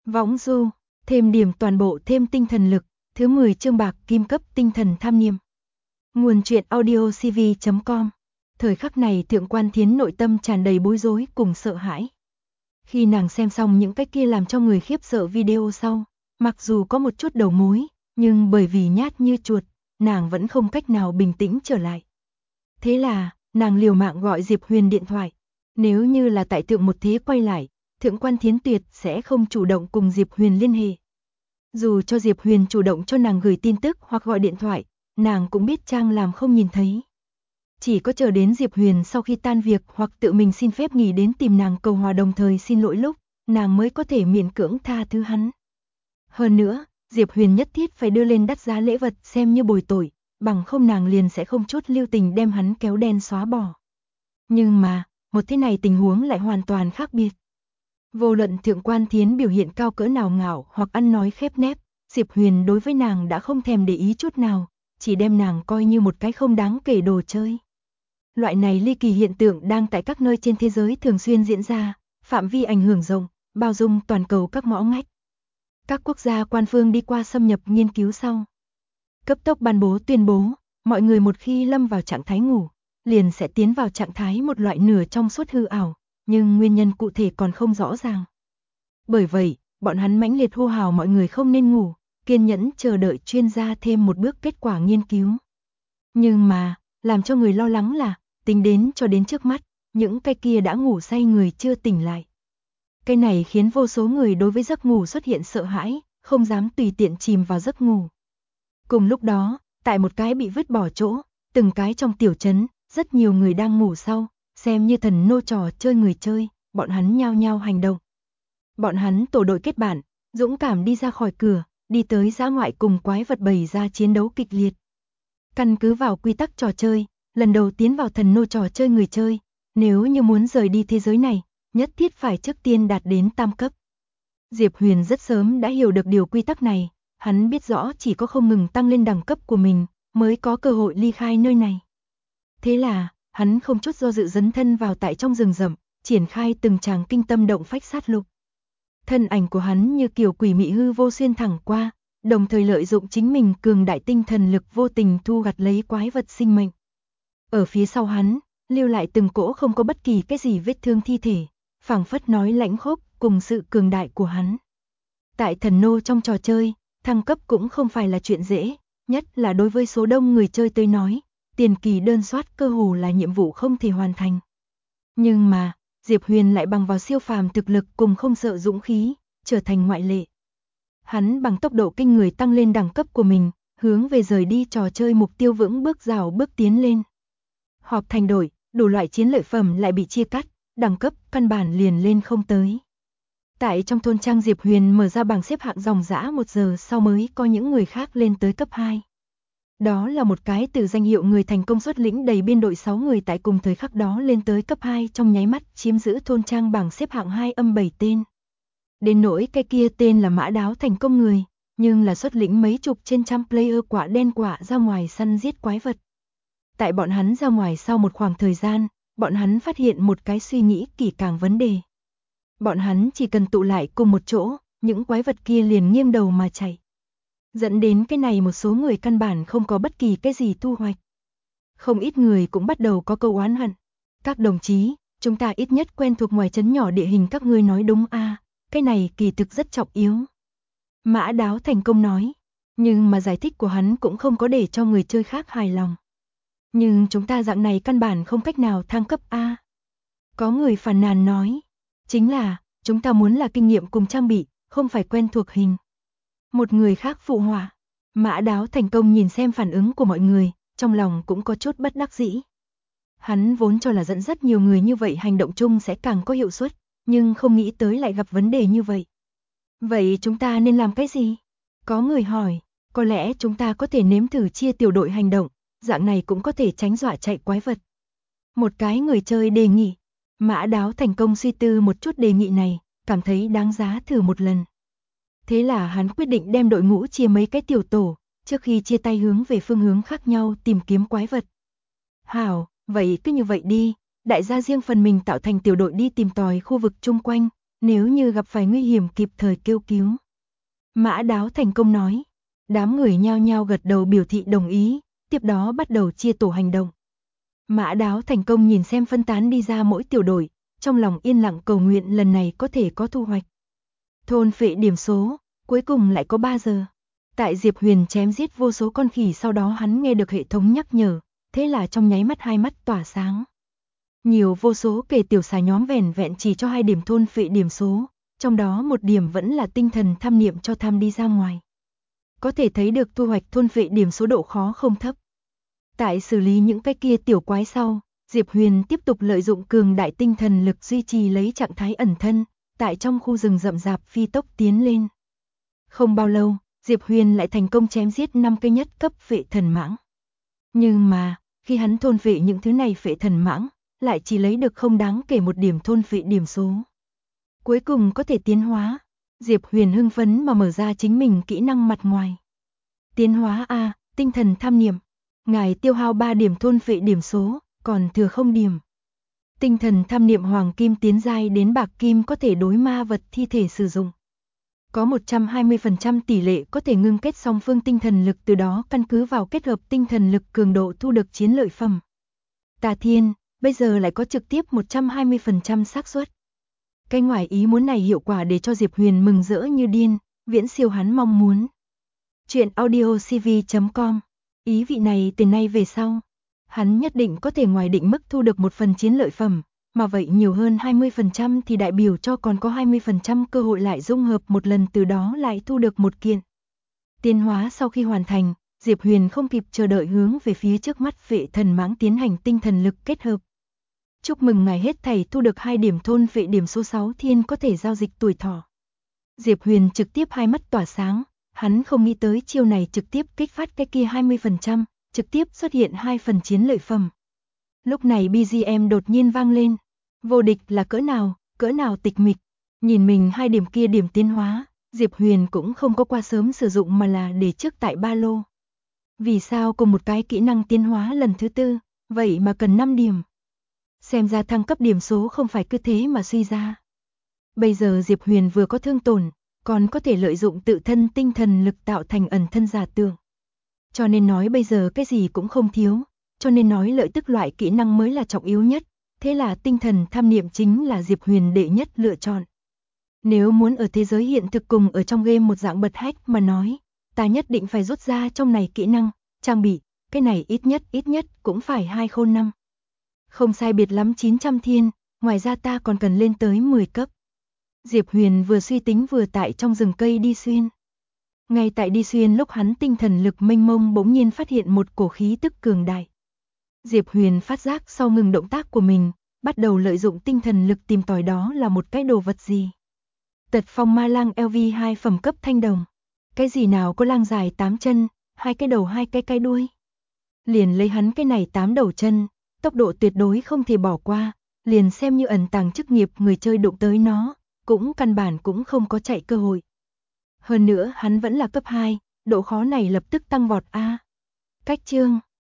Võng du, thêm điểm toàn bộ thêm tinh thần lực, thứ 10 chương bạc kim cấp tinh thần tham niệm. Nguồn truyện audio cv.com. Thời khắc này Thượng Quan Thiến nội tâm tràn đầy bối rối cùng sợ hãi. Khi nàng xem xong những cái kia làm cho người khiếp sợ video sau, mặc dù có một chút đầu mối, nhưng bởi vì nhát như chuột, nàng vẫn không cách nào bình tĩnh trở lại. Thế là, nàng liều mạng gọi Diệp Huyền điện thoại. Nếu như là tại Thượng một thế quay lại, Thượng Quan Thiến tuyệt sẽ không chủ động cùng Diệp Huyền liên hệ. Dù cho Diệp Huyền chủ động cho nàng gửi tin tức hoặc gọi điện thoại, nàng cũng biết trang làm không nhìn thấy. Chỉ có chờ đến Diệp Huyền sau khi tan việc hoặc tự mình xin phép nghỉ đến tìm nàng cầu hòa đồng thời xin lỗi lúc, nàng mới có thể miễn cưỡng tha thứ hắn. Hơn nữa, Diệp Huyền nhất thiết phải đưa lên đắt giá lễ vật xem như bồi tội, bằng không nàng liền sẽ không chút lưu tình đem hắn kéo đen xóa bỏ. Nhưng mà, một thế này tình huống lại hoàn toàn khác biệt. Vô luận Thượng Quan Thiến biểu hiện cao cỡ nào ngạo hoặc ăn nói khép nép, Diệp Huyền đối với nàng đã không thèm để ý chút nào, chỉ đem nàng coi như một cái không đáng kể đồ chơi. Loại này ly kỳ hiện tượng đang tại các nơi trên thế giới thường xuyên diễn ra, phạm vi ảnh hưởng rộng, bao dung toàn cầu các ngõ ngách. Các quốc gia quan phương đi qua xâm nhập nghiên cứu sau, cấp tốc ban bố tuyên bố, mọi người một khi lâm vào trạng thái ngủ, liền sẽ tiến vào trạng thái một loại nửa trong suốt hư ảo, nhưng nguyên nhân cụ thể còn không rõ ràng. Bởi vậy, bọn hắn mãnh liệt hô hào mọi người không nên ngủ, kiên nhẫn chờ đợi chuyên gia thêm một bước kết quả nghiên cứu. Nhưng mà, làm cho người lo lắng là, tính đến cho đến trước mắt, những cái kia đã ngủ say người chưa tỉnh lại. Cái này khiến vô số người đối với giấc ngủ xuất hiện sợ hãi, không dám tùy tiện chìm vào giấc ngủ. Cùng lúc đó, tại một cái bị vứt bỏ chỗ, từng cái trong tiểu trấn, rất nhiều người đang ngủ sau, xem như thần nô trò chơi người chơi, bọn hắn nhao nhao hành động. Bọn hắn tổ đội kết bạn, dũng cảm đi ra khỏi cửa, đi tới dã ngoại cùng quái vật bầy ra chiến đấu kịch liệt. Căn cứ vào quy tắc trò chơi, lần đầu tiến vào thần nô trò chơi người chơi, nếu như muốn rời đi thế giới này, nhất thiết phải trước tiên đạt đến tam cấp. Diệp Huyền rất sớm đã hiểu được điều quy tắc này, hắn biết rõ chỉ có không ngừng tăng lên đẳng cấp của mình, mới có cơ hội ly khai nơi này. Thế là, hắn không chút do dự dấn thân vào tại trong rừng rậm, triển khai từng tràng kinh tâm động phách sát lục. Thân ảnh của hắn như kiểu quỷ mị hư vô xuyên thẳng qua, đồng thời lợi dụng chính mình cường đại tinh thần lực vô tình thu gặt lấy quái vật sinh mệnh. Ở phía sau hắn, lưu lại từng cỗ không có bất kỳ cái gì vết thương thi thể, phảng phất nói lãnh khốc cùng sự cường đại của hắn. Tại thần nô trong trò chơi, thăng cấp cũng không phải là chuyện dễ, nhất là đối với số đông người chơi tới nói, tiền kỳ đơn soát cơ hồ là nhiệm vụ không thể hoàn thành. Nhưng mà, Diệp Huyền lại bằng vào siêu phàm thực lực cùng không sợ dũng khí, trở thành ngoại lệ. Hắn bằng tốc độ kinh người tăng lên đẳng cấp của mình, hướng về rời đi trò chơi mục tiêu vững bước rào bước tiến lên. Họp thành đội, đủ loại chiến lợi phẩm lại bị chia cắt, đẳng cấp căn bản liền lên không tới. Tại trong thôn trang Diệp Huyền mở ra bảng xếp hạng dòng dã 1 giờ sau mới có những người khác lên tới cấp 2. Đó là một cái từ danh hiệu người thành công xuất lĩnh đầy biên đội 6 người tại cùng thời khắc đó lên tới cấp 2 trong nháy mắt chiếm giữ thôn trang bảng xếp hạng 2-7 tên. Đến nỗi cái kia tên là Mã Đáo thành công người, nhưng là xuất lĩnh mấy chục trên trăm player quả đen quả ra ngoài săn giết quái vật. Tại bọn hắn ra ngoài sau một khoảng thời gian, bọn hắn phát hiện một cái suy nghĩ kỹ càng vấn đề. Bọn hắn chỉ cần tụ lại cùng một chỗ, những quái vật kia liền nghiêng đầu mà chạy. Dẫn đến cái này một số người căn bản không có bất kỳ cái gì thu hoạch. Không ít người cũng bắt đầu có câu oán hận. Các đồng chí, chúng ta ít nhất quen thuộc ngoài trấn nhỏ địa hình các ngươi nói đúng a, cái này kỳ thực rất trọng yếu. Mã Đáo thành công nói, nhưng mà giải thích của hắn cũng không có để cho người chơi khác hài lòng. Nhưng chúng ta dạng này căn bản không cách nào thăng cấp a. Có người phàn nàn nói, chính là, chúng ta muốn là kinh nghiệm cùng trang bị, không phải quen thuộc hình. Một người khác phụ họa, Mã Đáo thành công nhìn xem phản ứng của mọi người, trong lòng cũng có chút bất đắc dĩ. Hắn vốn cho là dẫn rất nhiều người như vậy hành động chung sẽ càng có hiệu suất, nhưng không nghĩ tới lại gặp vấn đề như vậy. Vậy chúng ta nên làm cái gì? Có người hỏi, có lẽ chúng ta có thể nếm thử chia tiểu đội hành động, dạng này cũng có thể tránh dọa chạy quái vật. Một cái người chơi đề nghị, Mã Đáo thành công suy tư một chút đề nghị này, cảm thấy đáng giá thử một lần. Thế là hắn quyết định đem đội ngũ chia mấy cái tiểu tổ, trước khi chia tay hướng về phương hướng khác nhau tìm kiếm quái vật. Hảo, vậy cứ như vậy đi, đại gia riêng phần mình tạo thành tiểu đội đi tìm tòi khu vực chung quanh, nếu như gặp phải nguy hiểm kịp thời kêu cứu. Mã Đáo thành công nói. Đám người nhao nhao gật đầu biểu thị đồng ý, tiếp đó bắt đầu chia tổ hành động. Mã Đáo thành công nhìn xem phân tán đi ra mỗi tiểu đội, trong lòng yên lặng cầu nguyện lần này có thể có thu hoạch. Thôn phệ điểm số, cuối cùng lại có 3 giờ. Tại Diệp Huyền chém giết vô số con khỉ sau đó hắn nghe được hệ thống nhắc nhở, thế là trong nháy mắt hai mắt tỏa sáng. Nhiều vô số kể tiểu xà nhóm vẻn vẹn chỉ cho 2 điểm thôn phệ điểm số, trong đó 1 điểm vẫn là tinh thần tham niệm cho tham đi ra ngoài. Có thể thấy được thu hoạch thôn phệ điểm số độ khó không thấp. Tại xử lý những cái kia tiểu quái sau, Diệp Huyền tiếp tục lợi dụng cường đại tinh thần lực duy trì lấy trạng thái ẩn thân, tại trong khu rừng rậm rạp phi tốc tiến lên. Không bao lâu, Diệp Huyền lại thành công chém giết 5 cái nhất cấp phệ thần mãng. Nhưng mà, khi hắn thôn phệ những thứ này phệ thần mãng, lại chỉ lấy được không đáng kể 1 điểm thôn phệ điểm số. Cuối cùng có thể tiến hóa, Diệp Huyền hưng phấn mà mở ra chính mình kỹ năng mặt ngoài. Tiến hóa A, tinh thần tham niệm. Ngài tiêu hao 3 điểm thôn phệ điểm số, còn thừa 0 điểm. Tinh thần tham niệm hoàng kim tiến giai đến bạc kim có thể đối ma vật thi thể sử dụng. Có 120% tỷ lệ có thể ngưng kết song phương tinh thần lực, từ đó căn cứ vào kết hợp tinh thần lực cường độ thu được chiến lợi phẩm. Tà Thiên, bây giờ lại có trực tiếp 120% xác suất. Cái ngoài ý muốn này hiệu quả để cho Diệp Huyền mừng rỡ như điên, viễn siêu hắn mong muốn. Chuyện audiocv.com. Ý vị này từ nay về sau, hắn nhất định có thể ngoài định mức thu được 1 phần chiến lợi phẩm, mà vậy nhiều hơn 20% thì đại biểu cho còn có 20% cơ hội lại dung hợp một lần, từ đó lại thu được 1 kiện. Tiến hóa sau khi hoàn thành, Diệp Huyền không kịp chờ đợi hướng về phía trước mắt phệ thần mãng tiến hành tinh thần lực kết hợp. Chúc mừng ngài hết thảy thu được 2 điểm thôn phệ điểm số 6 thiên có thể giao dịch tuổi thọ. Diệp Huyền trực tiếp hai mắt tỏa sáng, hắn không nghĩ tới chiêu này trực tiếp kích phát cái kia 20%, trực tiếp xuất hiện 2 phần chiến lợi phẩm. Lúc này BGM đột nhiên vang lên, vô địch là cỡ nào tịch mịch, nhìn mình 2 điểm kia điểm tiến hóa, Diệp Huyền cũng không có qua sớm sử dụng mà là để trước tại ba lô. Vì sao cùng một cái kỹ năng tiến hóa lần thứ 4, vậy mà cần 5 điểm? Xem ra thăng cấp điểm số không phải cứ thế mà suy ra. Bây giờ Diệp Huyền vừa có thương tổn, còn có thể lợi dụng tự thân tinh thần lực tạo thành ẩn thân giả tưởng. Cho nên nói bây giờ cái gì cũng không thiếu, cho nên nói lợi tức loại kỹ năng mới là trọng yếu nhất, thế là tinh thần tham niệm chính là Diệp Huyền đệ nhất lựa chọn. Nếu muốn ở thế giới hiện thực cùng ở trong game một dạng bật hack mà nói, ta nhất định phải rút ra trong này kỹ năng, trang bị, cái này ít nhất cũng phải 2 khôn năm. Không sai biệt lắm 900 thiên, ngoài ra ta còn cần lên tới 10 cấp. Diệp Huyền vừa suy tính vừa tại trong rừng cây đi xuyên. Ngay tại đi xuyên lúc hắn tinh thần lực mênh mông bỗng nhiên phát hiện một cổ khí tức cường đại. Diệp Huyền phát giác sau ngừng động tác của mình, bắt đầu lợi dụng tinh thần lực tìm tòi đó là một cái đồ vật gì. Tật phong ma lang LV2 phẩm cấp thanh đồng. Cái gì nào có lang dài 8 chân, 2 cái đầu 2 cái đuôi. Liền lấy hắn cái này 8 đầu chân, tốc độ tuyệt đối không thể bỏ qua, liền xem như ẩn tàng chức nghiệp người chơi đụng tới nó, cũng căn bản cũng không có chạy cơ hội. Hơn nữa hắn vẫn là cấp 2, độ khó này lập tức tăng vọt a. Cách chương